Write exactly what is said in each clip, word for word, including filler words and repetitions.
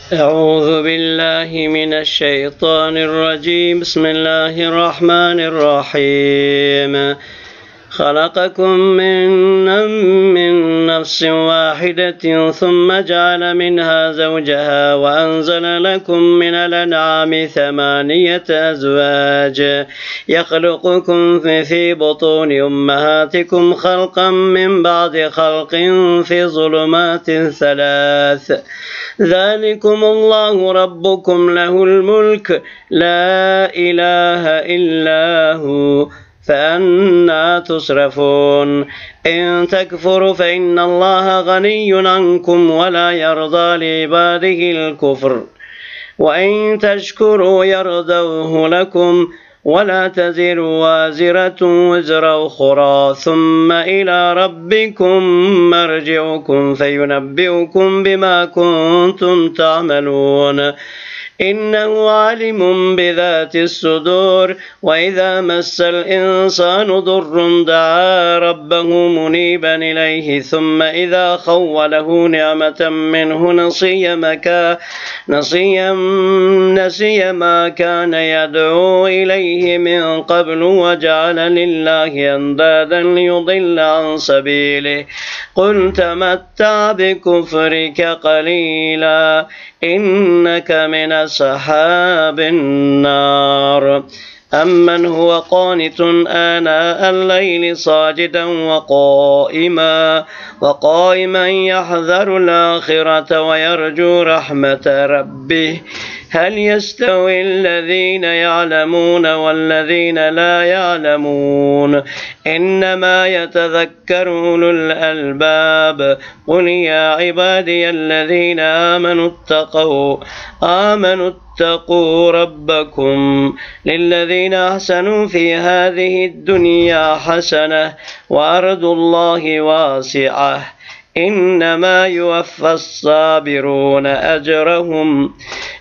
أعوذ بالله من الشيطان الرجيم. بسم الله الرحمن الرحيم. خلقكم من من نفس واحدة ثم جعل منها زوجها وأنزل لكم من الأنعام ثمانية أزواج يخلقكم في بطون أمهاتكم خلقا من بعد خلق في ظلمات ثلاث ذلكم الله ربكم له الملك لا إله إلا هو فأنى تصرفون. إن تكفروا فإن الله غني عنكم ولا يرضى لعباده الكفر وإن تشكروا يرضوه لكم ولا تزر وازرة وزر أخرى ثم إلى ربكم مرجعكم فينبئكم بما كنتم تعملون إنه عالم بذات الصدور وإذا مس الإنسان ضر دعا ربه منيبا إليه ثم إذا خوله نعمة منه نسي مكا نسي نسي ما كان يدعو إليه من قبل وجعل لله أندادا ليضل عن سبيله قل تمتع بكفرك قليلا إنك من أصحاب النار. أمن هو قانت آناء الليل ساجدا وقائما وقائما يحذر الآخرة ويرجو رحمة ربه هل يستوي الذين يعلمون والذين لا يعلمون إنما يتذكر أولو الألباب قل يا عبادي الذين آمنوا اتقوا آمنوا اتقوا ربكم للذين أحسنوا في هذه الدنيا حسنة وأرض الله واسعة إنما يوفى الصابرون أجرهم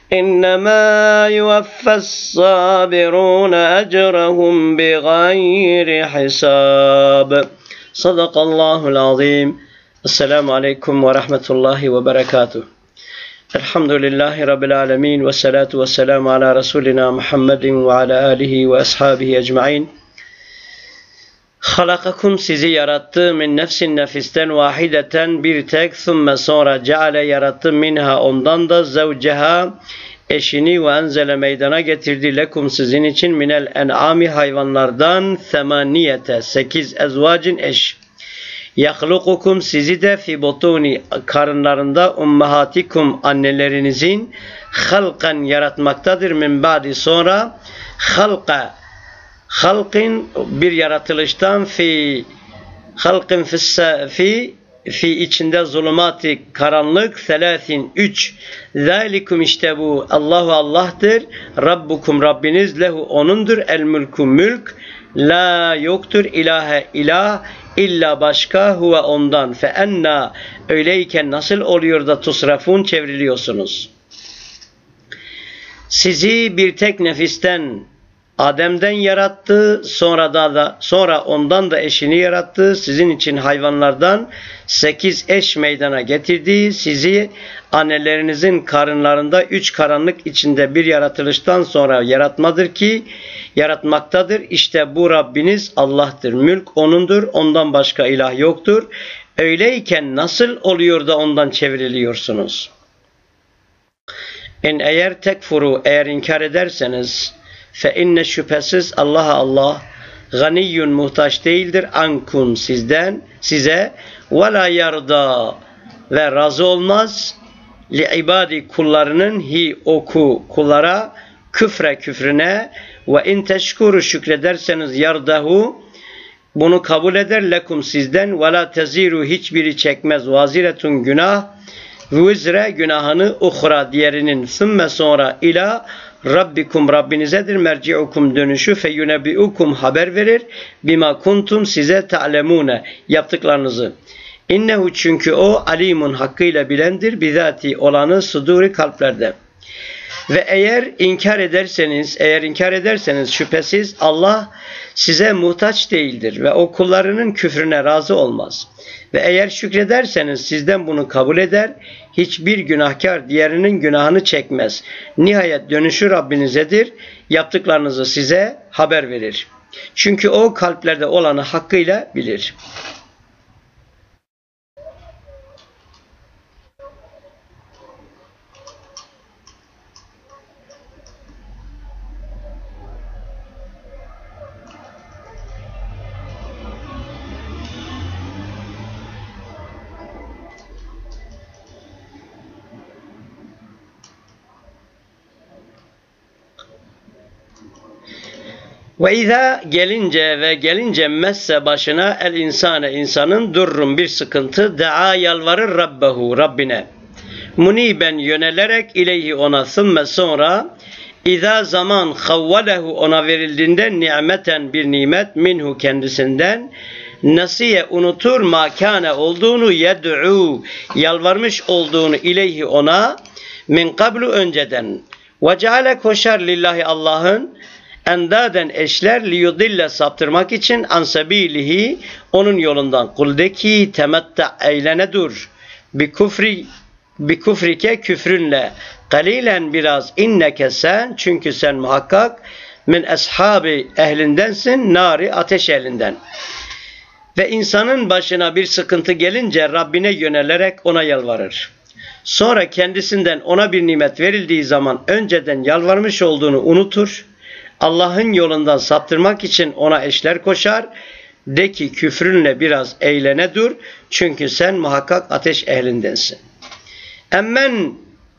إنما يوفى الصابرون أجرهم بغير حساب. صدق الله العظيم. السلام عليكم ورحمة الله وبركاته. الحمد لله رب العالمين والصلاة والسلام على رسولنا محمد وعلى آله وأصحابه أجمعين. Halakakum sizi yarattı min nefsin nefisten vahideten bir tek thumme sonra ceale yarattı minha ondan da zevceha eşini ve enzele meydana getirdi lekum sizin için minel en'ami hayvanlardan semaniyete sekiz ezvacin eş yahlukukum sizi de fi butuni karınlarında ummahatikum annelerinizin halkan yaratmaktadır min ba'di sonra halka halkın bir yaratılıştan fi halkın fi fi içinde zulumati karanlık selasin üç zalikum işte bu Allahu Allah'tır Rabbukum Rabbiniz lehu onundur el mülku mülk la yoktur ilahe ilah illa başka huve ondan fe enna öyleyken nasıl oluyor da tusrafun çevriliyorsunuz. Sizi bir tek nefisten Adem'den yarattı, sonra da, da sonra ondan da eşini yarattı. Sizin için hayvanlardan sekiz eş meydana getirdi. Sizi annelerinizin karınlarında üç karanlık içinde bir yaratılıştan sonra yaratmadır ki yaratmaktadır. İşte bu Rabbiniz Allah'tır. Mülk O'nundur. Ondan başka ilah yoktur. Öyleyken nasıl oluyor da ondan çevriliyorsunuz? En eğer tekfuru eğer inkar ederseniz fe inne şüphesiz Allah'a Allah ganiyyun muhtaç değildir ankun sizden size ve la yarda ve razı olmaz li ibadi kullarının hi oku kullara küfre küfrüne ve in teşkuru şükrederseniz yardahu bunu kabul eder lekum sizden ve la teziru hiçbiri çekmez vaziretun günah vizre günahını uhra diğerinin sümme sonra ila Rabbikum Rabbinizedir merci'ukum dönüşü feyunebi'ukum haber verir bima kuntum size ta'lemune yaptıklarınızı. İnnehu çünkü o alimun hakkıyla bilendir bizati olanı suduri kalplerde. Ve eğer inkar ederseniz, eğer inkar ederseniz şüphesiz Allah size muhtaç değildir ve o kullarının küfrüne razı olmaz. Ve eğer şükrederseniz sizden bunu kabul eder, hiçbir günahkar diğerinin günahını çekmez. Nihayet dönüşü Rabbinizedir, yaptıklarınızı size haber verir. Çünkü o kalplerde olanı hakkıyla bilir. Ve izâ gelince ve gelince messe başına el insane insanın durrun bir sıkıntı daa yalvarır Rabbehu Rabbine. Muniben yönelerek ileyhi ona sümme sonra izâ zaman havvalehu ona verildiğinde nimeten bir nimet minhu kendisinden nasiye unutur makane olduğunu yed'u yalvarmış olduğunu ileyhi ona min kablu önceden ve ceale koşar lillahi Allah'ın endaden eşler liyudille saptırmak için ansabilihi onun yolundan kuldeki temetta eylene dur bi kufri bi kufrike küfrünle kalilen biraz inneke sen çünkü sen muhakkak min ashabi ehlindensin nari ateş ehlinden. Ve insanın başına bir sıkıntı gelince Rabbine yönelerek ona yalvarır. Sonra kendisinden ona bir nimet verildiği zaman önceden yalvarmış olduğunu unutur. Allah'ın yolundan saptırmak için ona eşler koşar. De ki küfrünle biraz eğlene dur. Çünkü sen muhakkak ateş ehlindensin. Emmen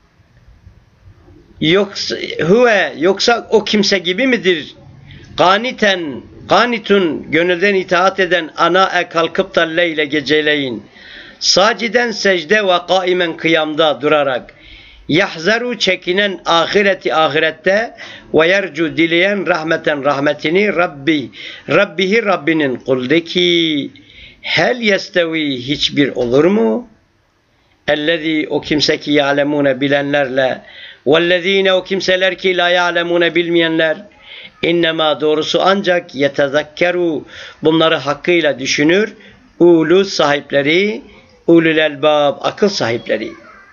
yoksa, huve, yoksa o kimse gibi midir? Ganiten, ganitun gönülden itaat eden ana kalkıp da leyle geceleyin. Saciden secde ve kaimen kıyamda durarak. Yahzaru çekinen ahireti ahirette ve yercu dileyen rahmeten rahmetini Rabbi Rabbihi Rabbinin kuldeki hel yestevi hiçbir olur mu? Ellezî o kimse ki ya'lemûne bilenlerle vellezîne o kimseler ki la ya'lemûne bilmeyenler innema doğrusu ancak yetezekkeru bunları hakkıyla düşünür ulu sahipleri ulul elbab akıl sahipleri.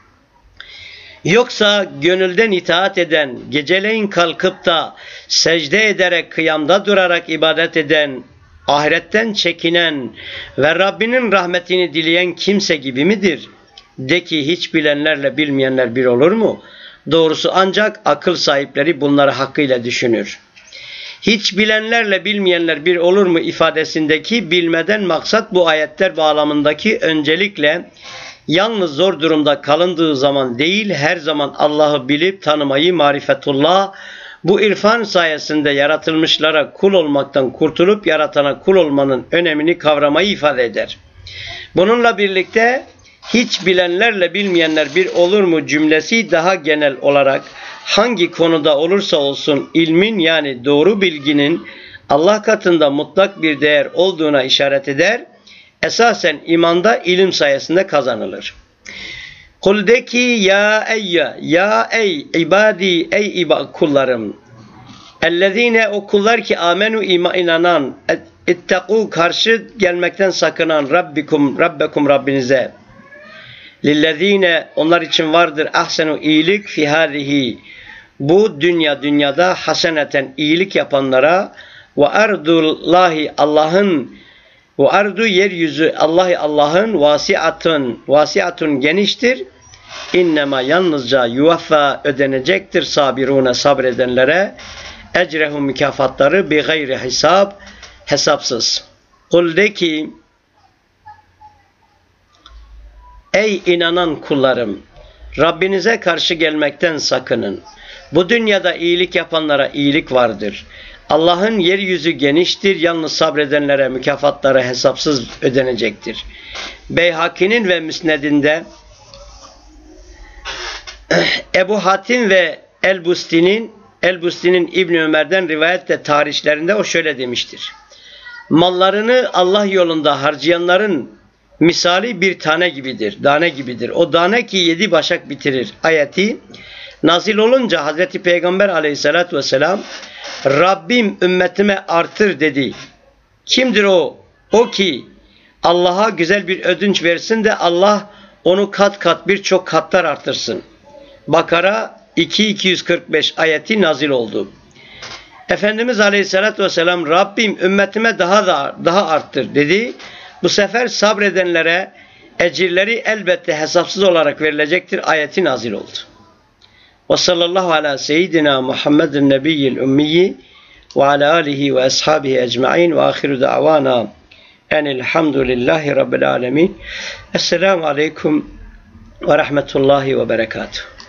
Yoksa gönülden itaat eden, geceleyin kalkıp da secde ederek kıyamda durarak ibadet eden, ahiretten çekinen ve Rabbinin rahmetini dileyen kimse gibi midir? De ki hiç bilenlerle bilmeyenler bir olur mu? Doğrusu ancak akıl sahipleri bunları hakkıyla düşünür. Hiç bilenlerle bilmeyenler bir olur mu ifadesindeki bilmeden maksat bu ayetler bağlamındaki öncelikle yalnız zor durumda kalındığı zaman değil, her zaman Allah'ı bilip tanımayı marifetullah, bu irfan sayesinde yaratılmışlara kul olmaktan kurtulup yaratana kul olmanın önemini kavramayı ifade eder. Bununla birlikte hiç bilenlerle bilmeyenler bir olur mu cümlesi daha genel olarak hangi konuda olursa olsun ilmin yani doğru bilginin Allah katında mutlak bir değer olduğuna işaret eder. Esasen imanda ilim sayesinde kazanılır. Kul de ki ya eyya, ya ey ibadi, ey iba kullarım. Ellezine o kullar ki amenu ima inanan, ittaqu karşı gelmekten sakınan Rabbikum, Rabbekum Rabbinize. Lillezine onlar için vardır ahsenu iyilik fi hadihi. Bu dünya dünyada haseneten iyilik yapanlara ve ardullahi Allah'ın ve ardu yeryüzü Allahi Allah'ın vasiatun vasiatun geniştir. İnnema yalnızca yuvaffa ödenecektir sabirune sabredenlere ecrehum mükafatları bi gayri hesap hesapsız. Kul de ki ey inanan kullarım Rabbinize karşı gelmekten sakının. Bu dünyada iyilik yapanlara iyilik vardır. Allah'ın yeryüzü geniştir, yalnız sabredenlere mükafatları hesapsız ödenecektir. Beyhaki'nin ve Müsned'inde Ebu Hatim ve El-Busti'nin El-Busti'nin İbn Ömer'den rivayette tarihlerinde o şöyle demiştir. Mallarını Allah yolunda harcayanların misali bir tane gibidir, tane gibidir. O tane ki yedi başak bitirir. Ayeti nazil olunca Hazreti Peygamber aleyhissalatü vesselam Rabbim ümmetime artır dedi. Kimdir o? O ki Allah'a güzel bir ödünç versin de Allah onu kat kat birçok katlar artırsın. Bakara iki bin iki yüz kırk beş ayeti nazil oldu. Efendimiz Aleyhisselatü Vesselam Rabbim ümmetime daha da daha arttır dedi. Bu sefer sabredenlere ecirleri elbette hesapsız olarak verilecektir ayeti nazil oldu. Ve sallallahu ala seyyidina Muhammedin nebiyyil ümmiyyi ve ala alihi ve ashabihi ecma'in ve ahiru da'vana enilhamdülillahi rabbil alemin. Esselamu aleyküm ve rahmetullahi ve berekatuhu.